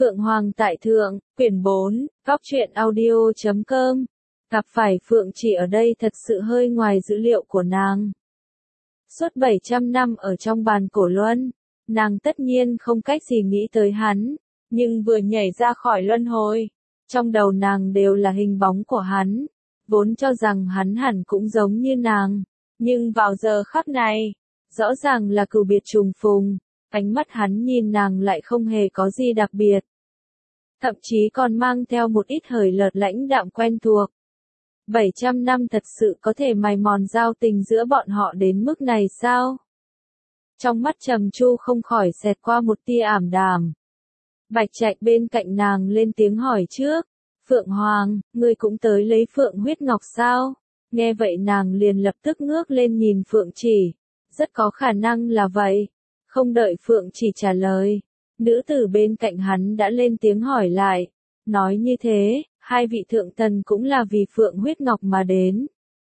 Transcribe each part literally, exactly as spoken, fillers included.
Phượng Hoàng tại Thượng, quyển bốn, góc truyện audio chấm com. Gặp phải Phượng Chỉ ở đây thật sự hơi ngoài dữ liệu của nàng. Suốt bảy trăm năm ở trong bàn cổ luân, nàng tất nhiên không cách gì nghĩ tới hắn, nhưng vừa nhảy ra khỏi luân hồi, trong đầu nàng đều là hình bóng của hắn, vốn cho rằng hắn hẳn cũng giống như nàng, nhưng vào giờ khắc này, rõ ràng là cừu biệt trùng phùng, ánh mắt hắn nhìn nàng lại không hề có gì đặc biệt. Thậm chí còn mang theo một ít hời hợt lãnh đạm quen thuộc. bảy trăm năm thật sự có thể mài mòn giao tình giữa bọn họ đến mức này sao? Trong mắt Trầm Chu không khỏi xẹt qua một tia ảm đạm. Bạch Trạch bên cạnh nàng lên tiếng hỏi trước, Phượng Hoàng, ngươi cũng tới lấy Phượng huyết ngọc sao? Nghe vậy nàng liền lập tức ngước lên nhìn Phượng Chỉ, rất có khả năng là vậy. Không đợi Phượng Chỉ trả lời, nữ tử bên cạnh hắn đã lên tiếng hỏi lại, nói như thế, hai vị thượng thần cũng là vì Phượng huyết ngọc mà đến.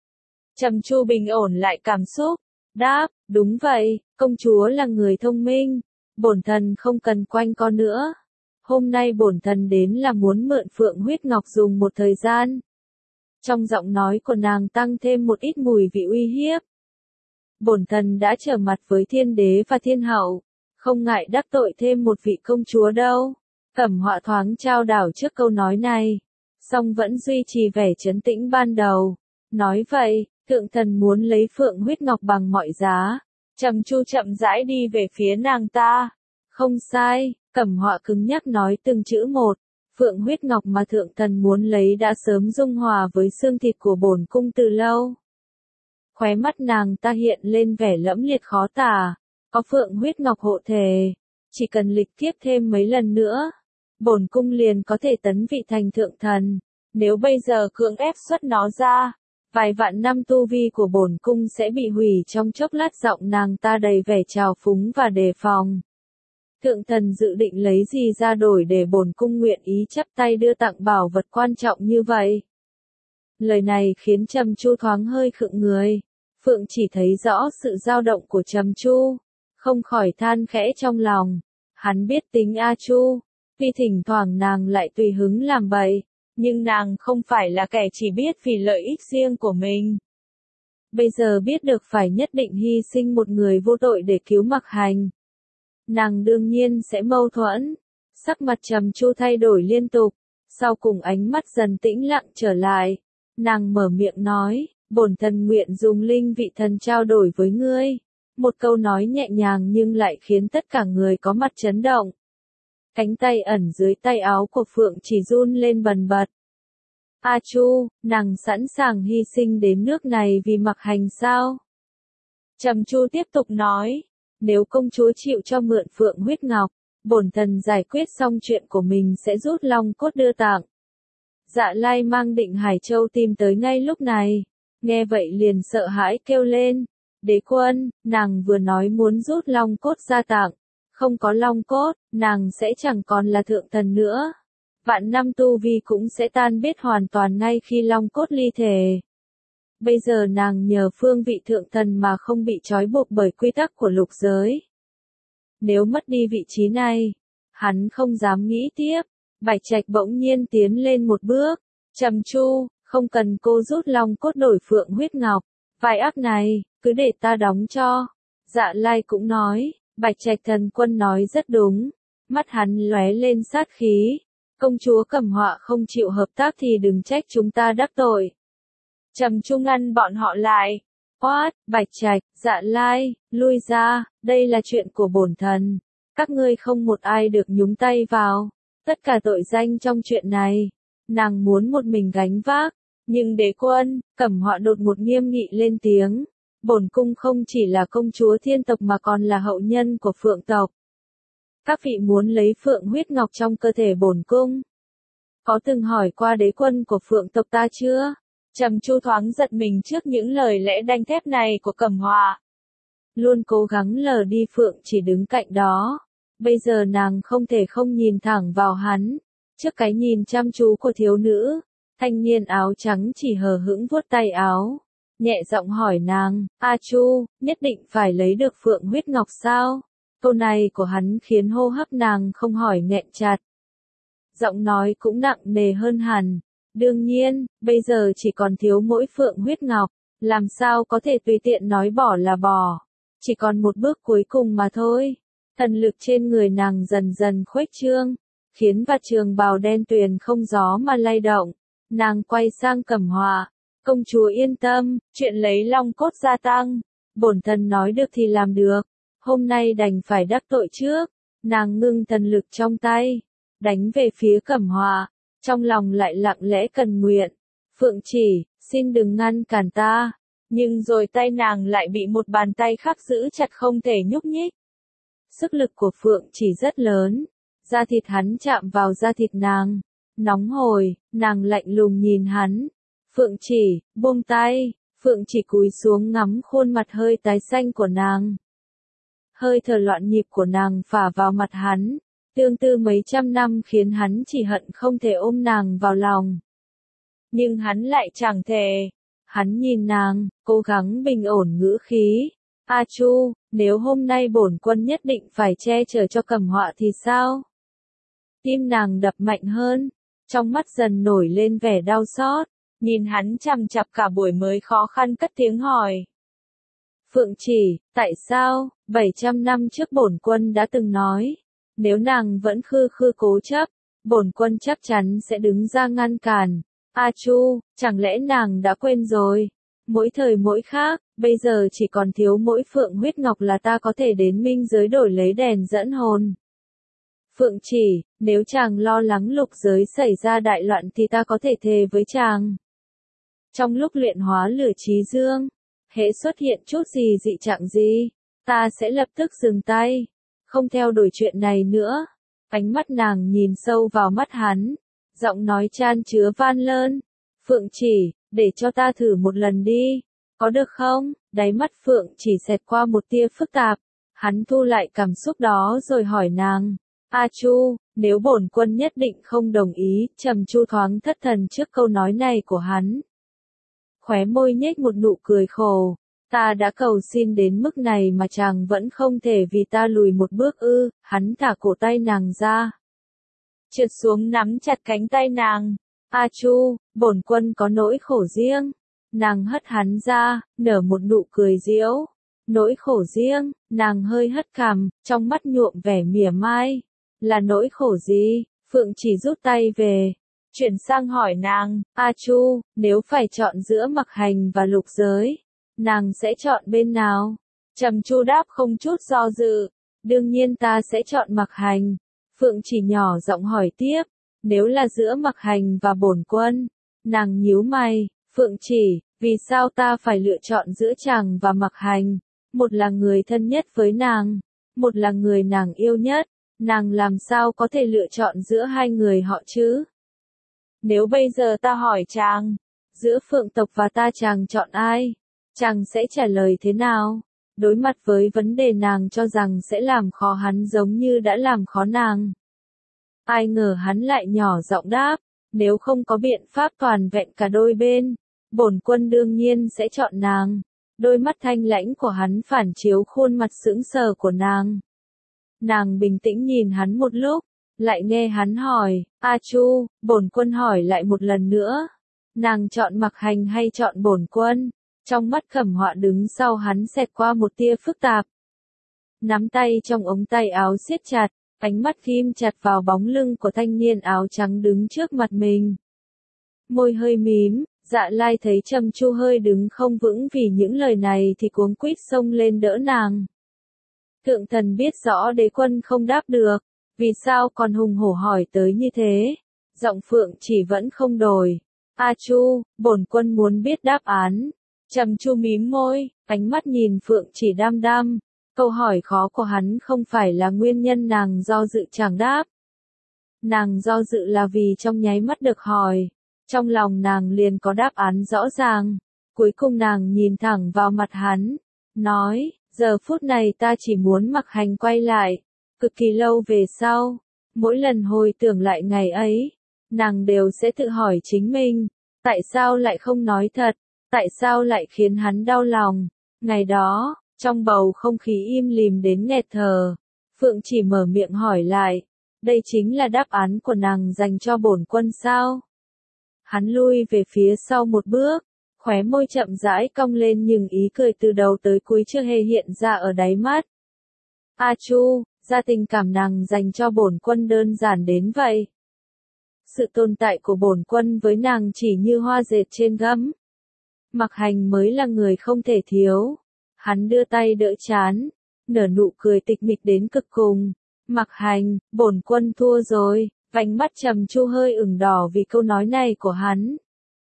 Trầm Chu bình ổn lại cảm xúc, đáp, đúng vậy, công chúa là người thông minh, bổn thần không cần quanh co nữa. Hôm nay bổn thần đến là muốn mượn Phượng huyết ngọc dùng một thời gian. Trong giọng nói của nàng tăng thêm một ít mùi vị uy hiếp. Bổn thần đã trở mặt với thiên đế và thiên hậu, không ngại đắc tội thêm một vị công chúa đâu. Cẩm Họa thoáng trao đảo trước câu nói này, song vẫn duy trì vẻ trấn tĩnh ban đầu. Nói vậy, thượng thần muốn lấy Phượng huyết ngọc bằng mọi giá. Trầm Chu chậm rãi đi về phía nàng ta. Không sai, Cẩm Họa cứng nhắc nói từng chữ một. Phượng huyết ngọc mà thượng thần muốn lấy đã sớm dung hòa với xương thịt của bổn cung từ lâu. Khóe mắt nàng ta hiện lên vẻ lẫm liệt khó tả. Có Phượng huyết ngọc hộ thể, chỉ cần lịch kiếp thêm mấy lần nữa, bổn cung liền có thể tấn vị thành thượng thần. Nếu bây giờ cưỡng ép xuất nó ra, vài vạn năm tu vi của bổn cung sẽ bị hủy trong chốc lát. Giọng nàng ta đầy vẻ trào phúng và đề phòng. Thượng thần dự định lấy gì ra đổi để bổn cung nguyện ý chắp tay đưa tặng bảo vật quan trọng như vậy? Lời này khiến Trầm Chu thoáng hơi khựng người. Phượng chỉ thấy rõ sự dao động của Trầm Chu, không khỏi than khẽ trong lòng. Hắn biết tính A Chu, tuy thỉnh thoảng nàng lại tùy hứng làm bậy, nhưng nàng không phải là kẻ chỉ biết vì lợi ích riêng của mình. Bây giờ biết được phải nhất định hy sinh một người vô tội để cứu Mặc Hành, nàng đương nhiên sẽ mâu thuẫn. Sắc mặt Trầm Chu thay đổi liên tục, sau cùng ánh mắt dần tĩnh lặng trở lại. Nàng mở miệng nói, bổn thần nguyện dùng linh vị thần trao đổi với ngươi. Một câu nói nhẹ nhàng nhưng lại khiến tất cả người có mặt chấn động. Cánh tay ẩn dưới tay áo của Phượng chỉ run lên bần bật. A Chu, nàng sẵn sàng hy sinh đến nước này vì Mặc Hành sao? Trầm Chu tiếp tục nói, nếu công chúa chịu cho mượn Phượng huyết ngọc, bổn thần giải quyết xong chuyện của mình sẽ rút long cốt đưa tặng. Dạ Lai mang Định Hải Châu tìm tới ngay lúc này, nghe vậy liền sợ hãi kêu lên, đế quân, nàng vừa nói muốn rút long cốt ra tặng, không có long cốt, nàng sẽ chẳng còn là thượng thần nữa. Vạn năm tu vi cũng sẽ tan biết hoàn toàn ngay khi long cốt ly thể. Bây giờ nàng nhờ phương vị thượng thần mà không bị trói buộc bởi quy tắc của lục giới. Nếu mất đi vị trí này, hắn không dám nghĩ tiếp. Bạch Trạch bỗng nhiên tiến lên một bước. Trầm Chu, không cần cô rút long cốt đổi Phượng huyết ngọc. Vai ác này, cứ để ta đóng cho. Dạ Lai cũng nói, Bạch Trạch thần quân nói rất đúng. Mắt hắn lóe lên sát khí. Công chúa Cẩm Họa không chịu hợp tác thì đừng trách chúng ta đắc tội. Trầm Chu ngăn bọn họ lại. Quát, Bạch Trạch, Dạ Lai, lui ra, đây là chuyện của bổn thần. Các ngươi không một ai được nhúng tay vào. Tất cả tội danh trong chuyện này, nàng muốn một mình gánh vác. Nhưng đế quân, Cẩm Họa đột ngột nghiêm nghị lên tiếng. Bổn cung không chỉ là công chúa thiên tộc mà còn là hậu nhân của Phượng tộc. Các vị muốn lấy Phượng huyết ngọc trong cơ thể bổn cung. Có từng hỏi qua đế quân của Phượng tộc ta chưa? Trầm Chu thoáng giật mình trước những lời lẽ đanh thép này của Cẩm Họa. Luôn cố gắng lờ đi Phượng chỉ đứng cạnh đó. Bây giờ nàng không thể không nhìn thẳng vào hắn. Trước cái nhìn chăm chú của thiếu nữ, thanh niên áo trắng chỉ hờ hững vuốt tay áo. Nhẹ giọng hỏi nàng, A Chu, nhất định phải lấy được Phượng huyết ngọc sao? Câu này của hắn khiến hô hấp nàng không hỏi nghẹn chặt. giọng nói cũng nặng nề hơn hẳn. Đương nhiên, bây giờ chỉ còn thiếu mỗi Phượng huyết ngọc, làm sao có thể tùy tiện nói bỏ là bỏ. Chỉ còn một bước cuối cùng mà thôi. Thần lực trên người nàng dần dần khuếch trương, khiến vạt trường bào đen tuyền không gió mà lay động. Nàng quay sang Cẩm Họa, công chúa yên tâm, chuyện lấy long cốt gia tăng, bổn thần nói được thì làm được, hôm nay đành phải đắc tội trước. Nàng ngưng thần lực trong tay, đánh về phía Cẩm Họa, trong lòng lại lặng lẽ cần nguyện. Phượng Chỉ, xin đừng ngăn cản ta. Nhưng rồi tay nàng lại bị một bàn tay khác giữ chặt không thể nhúc nhích. Sức lực của Phượng Chỉ rất lớn, da thịt hắn chạm vào da thịt nàng, nóng hổi, nàng lạnh lùng nhìn hắn. Phượng Chỉ, buông tay. Phượng Chỉ cúi xuống ngắm khuôn mặt hơi tái xanh của nàng. Hơi thở loạn nhịp của nàng phả vào mặt hắn, tương tư mấy trăm năm khiến hắn chỉ hận không thể ôm nàng vào lòng. Nhưng hắn lại chẳng thể. Hắn nhìn nàng, cố gắng bình ổn ngữ khí. A Chu, nếu hôm nay bổn quân nhất định phải che chở cho Cẩm Họa thì sao? Tim nàng đập mạnh hơn, trong mắt dần nổi lên vẻ đau xót, nhìn hắn chằm chằm cả buổi mới khó khăn cất tiếng hỏi. Phượng Chỉ, tại sao, bảy trăm năm trước bổn quân đã từng nói, nếu nàng vẫn khư khư cố chấp, bổn quân chắc chắn sẽ đứng ra ngăn cản. A Chu, chẳng lẽ nàng đã quên rồi? Mỗi thời mỗi khác, bây giờ chỉ còn thiếu mỗi Phượng huyết ngọc là ta có thể đến minh giới đổi lấy đèn dẫn hồn. Phượng Chỉ, nếu chàng lo lắng lục giới xảy ra đại loạn thì ta có thể thề với chàng. Trong lúc luyện hóa lửa trí dương, hễ xuất hiện chút gì dị trạng gì, ta sẽ lập tức dừng tay, không theo đuổi chuyện này nữa. Ánh mắt nàng nhìn sâu vào mắt hắn, giọng nói chan chứa van lơn. Phượng Chỉ, để cho ta thử một lần đi, có được không? Đáy mắt Phượng Chỉ xẹt qua một tia phức tạp, hắn thu lại cảm xúc đó rồi hỏi nàng. A Chu, nếu bổn quân nhất định không đồng ý, Trầm Chu thoáng thất thần trước câu nói này của hắn. Khóe môi nhếch một nụ cười khổ, ta đã cầu xin đến mức này mà chàng vẫn không thể vì ta lùi một bước ư? Hắn thả cổ tay nàng ra, trượt xuống nắm chặt cánh tay nàng. A Chu, bổn quân có nỗi khổ riêng. Nàng hất hắn ra, nở một nụ cười giễu. Nỗi khổ riêng, nàng hơi hất cằm, trong mắt nhuộm vẻ mỉa mai. Là nỗi khổ gì? Phượng Chỉ rút tay về, chuyển sang hỏi nàng. A Chu, nếu phải chọn giữa Mặc Hành và lục giới, nàng sẽ chọn bên nào? Trầm Chu đáp không chút do dự. Đương nhiên ta sẽ chọn Mặc Hành. Phượng Chỉ nhỏ giọng hỏi tiếp. Nếu là giữa Mặc Hành và bổn quân? Nàng nhíu mày. Phượng Chỉ, vì sao ta phải lựa chọn giữa chàng và Mặc Hành? Một là người thân nhất với nàng, một là người nàng yêu nhất. Nàng làm sao có thể lựa chọn giữa hai người họ chứ? Nếu bây giờ ta hỏi chàng, giữa Phượng tộc và ta chàng chọn ai? Chàng sẽ trả lời thế nào? Đối mặt với vấn đề nàng cho rằng sẽ làm khó hắn giống như đã làm khó nàng. Ai ngờ hắn lại nhỏ giọng đáp, nếu không có biện pháp toàn vẹn cả đôi bên, bổn quân đương nhiên sẽ chọn nàng. Đôi mắt thanh lãnh của hắn phản chiếu khuôn mặt sững sờ của nàng. Nàng bình tĩnh nhìn hắn một lúc, lại nghe hắn hỏi. A Chu, bổn quân hỏi lại một lần nữa. Nàng chọn Mặc Hành hay chọn bổn quân? Trong mắt Cẩm Họa đứng sau hắn xẹt qua một tia phức tạp. Nắm tay trong ống tay áo siết chặt, ánh mắt ghim chặt vào bóng lưng của thanh niên áo trắng đứng trước mặt mình. Môi hơi mím, Dạ Lai thấy Trầm Chu hơi đứng không vững vì những lời này thì cuống quýt xông lên đỡ nàng. Thượng thần biết rõ đế quân không đáp được, vì sao còn hùng hổ hỏi tới như thế? Giọng Phượng Chỉ vẫn không đổi. A Chu, bổn quân muốn biết đáp án. Trầm Chu mím môi, ánh mắt nhìn Phượng Chỉ đăm đăm. Câu hỏi khó của hắn không phải là nguyên nhân nàng do dự chẳng đáp. Nàng do dự là vì trong nháy mắt được hỏi, trong lòng nàng liền có đáp án rõ ràng. Cuối cùng nàng nhìn thẳng vào mặt hắn, nói, giờ phút này ta chỉ muốn Mặc Hành quay lại. Cực kỳ lâu về sau, mỗi lần hồi tưởng lại ngày ấy, nàng đều sẽ tự hỏi chính mình, tại sao lại không nói thật, tại sao lại khiến hắn đau lòng. Ngày đó, trong bầu không khí im lìm đến nghẹt thở, Phượng Chỉ mở miệng hỏi lại, Đây chính là đáp án của nàng dành cho bổn quân sao? Hắn lui về phía sau một bước, khóe môi chậm rãi cong lên nhưng ý cười từ đầu tới cuối chưa hề hiện ra ở đáy mắt. A Chu, ra tình cảm nàng dành cho bổn quân đơn giản đến vậy. Sự tồn tại của bổn quân với nàng chỉ như hoa dệt trên gấm. Mặc Hành mới là người không thể thiếu. Hắn đưa tay đỡ trán, nở nụ cười tịch mịch đến cực cùng. Mặc Hành, bổn quân thua rồi, vành mắt Trầm Chu hơi ửng đỏ vì câu nói này của hắn.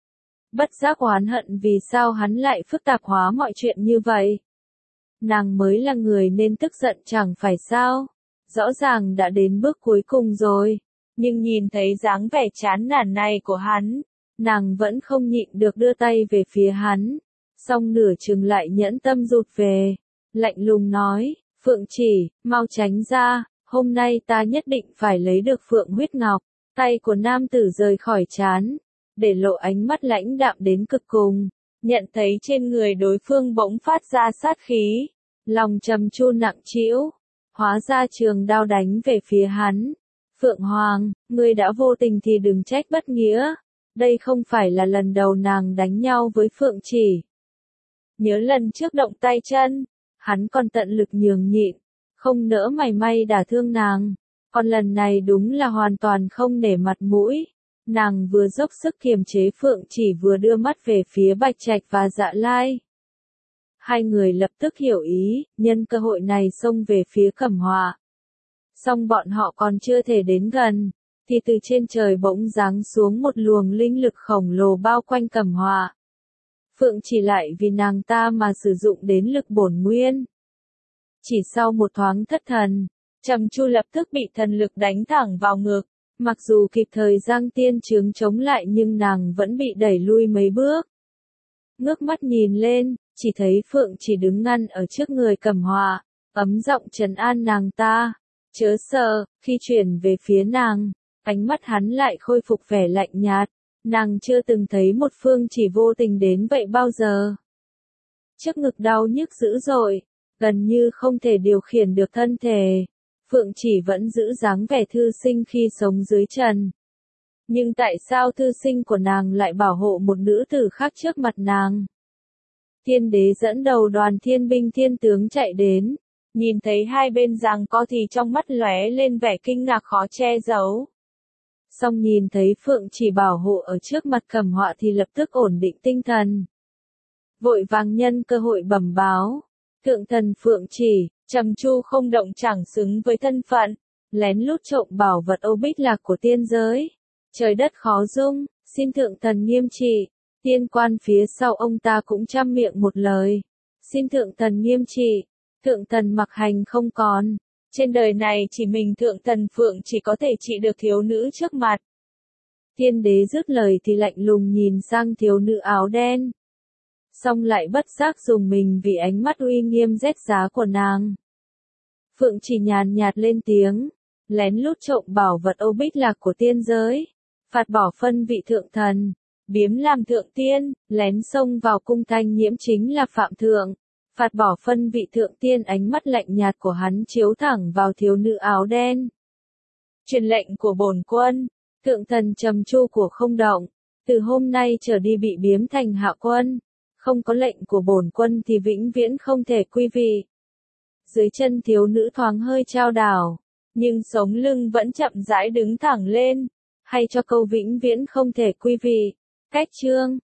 Bất giác oán hận vì sao hắn lại phức tạp hóa mọi chuyện như vậy. Nàng mới là người nên tức giận chẳng phải sao? Rõ ràng đã đến bước cuối cùng rồi, nhưng nhìn thấy dáng vẻ chán nản này của hắn, nàng vẫn không nhịn được đưa tay về phía hắn, song nửa chừng lại nhẫn tâm rụt về, lạnh lùng nói, Phượng Chỉ, mau tránh ra, hôm nay ta nhất định phải lấy được Phượng huyết ngọc. Tay của nam tử rời khỏi trán, để lộ ánh mắt lãnh đạm đến cực cùng, nhận thấy trên người đối phương bỗng phát ra sát khí, lòng Trầm Chu nặng trĩu, hóa ra trường đao đánh về phía hắn. Phượng Hoàng, ngươi đã vô tình thì đừng trách bất nghĩa, đây không phải là lần đầu nàng đánh nhau với Phượng Chỉ. Nhớ lần trước động tay chân, hắn còn tận lực nhường nhịn, không nỡ mảy may đả thương nàng, còn lần này đúng là hoàn toàn không nể mặt mũi. Nàng vừa dốc sức kiềm chế Phượng Chỉ vừa đưa mắt về phía Bạch Trạch và Dạ Lai. Hai người lập tức hiểu ý, nhân cơ hội này xông về phía Cẩm Họa. Song bọn họ còn chưa thể đến gần, thì từ trên trời bỗng giáng xuống một luồng linh lực khổng lồ bao quanh Cẩm Họa. Phượng Chỉ lại vì nàng ta mà sử dụng đến lực bổn nguyên. Chỉ sau một thoáng thất thần, Trầm Chu lập tức bị thần lực đánh thẳng vào ngực. Mặc dù kịp thời giang tiên chướng chống lại nhưng nàng vẫn bị đẩy lui mấy bước. Ngước mắt nhìn lên, chỉ thấy Phượng Chỉ đứng ngăn ở trước người Cẩm Họa, ấm giọng trấn an nàng ta. Chớ sợ, khi chuyển về phía nàng, ánh mắt hắn lại khôi phục vẻ lạnh nhạt. Nàng chưa từng thấy một Phương Chỉ vô tình đến vậy bao giờ. Trước ngực đau nhức dữ dội, gần như không thể điều khiển được thân thể. Phượng Chỉ vẫn giữ dáng vẻ thư sinh khi sống dưới trần. Nhưng tại sao thư sinh của nàng lại bảo hộ một nữ tử khác trước mặt nàng? Thiên đế dẫn đầu đoàn thiên binh thiên tướng chạy đến, nhìn thấy hai bên giằng co thì trong mắt lóe lên vẻ kinh ngạc khó che giấu. Song nhìn thấy Phượng Chỉ bảo hộ ở trước mặt Cẩm Họa thì lập tức ổn định tinh thần. Vội vàng nhân cơ hội bẩm báo, thượng thần Phượng Chỉ, Trầm Chu không động chẳng xứng với thân phận, lén lút trộm bảo vật ô bích lạc của tiên giới. Trời đất khó dung, xin thượng thần nghiêm trị. Tiên quan phía sau ông ta cũng trăm miệng một lời. Xin thượng thần nghiêm trị. Thượng thần Mặc Hành không còn. Trên đời này chỉ mình thượng thần Phượng Chỉ có thể trị được thiếu nữ trước mặt. Tiên đế dứt lời thì lạnh lùng nhìn sang thiếu nữ áo đen. Xong lại bất giác dùng mình vì ánh mắt uy nghiêm rét giá của nàng. Phượng Chỉ nhàn nhạt lên tiếng, lén lút trộm bảo vật ô bích lạc của tiên giới, phạt bỏ phân vị thượng thần, biếm làm thượng tiên, lén xông vào cung Thanh Nhiễm chính là phạm thượng, phạt bỏ phân vị thượng tiên. Ánh mắt lạnh nhạt của hắn chiếu thẳng vào thiếu nữ áo đen. Truyền lệnh của bổn quân, thượng thần Trầm Chu của không động, từ hôm nay trở đi bị biếm thành hạ quân, không có lệnh của bổn quân thì vĩnh viễn không thể quy vị. Dưới chân thiếu nữ thoáng hơi chao đảo, nhưng sống lưng vẫn chậm rãi đứng thẳng lên, hay cho câu vĩnh viễn không thể quy vị. Cách chương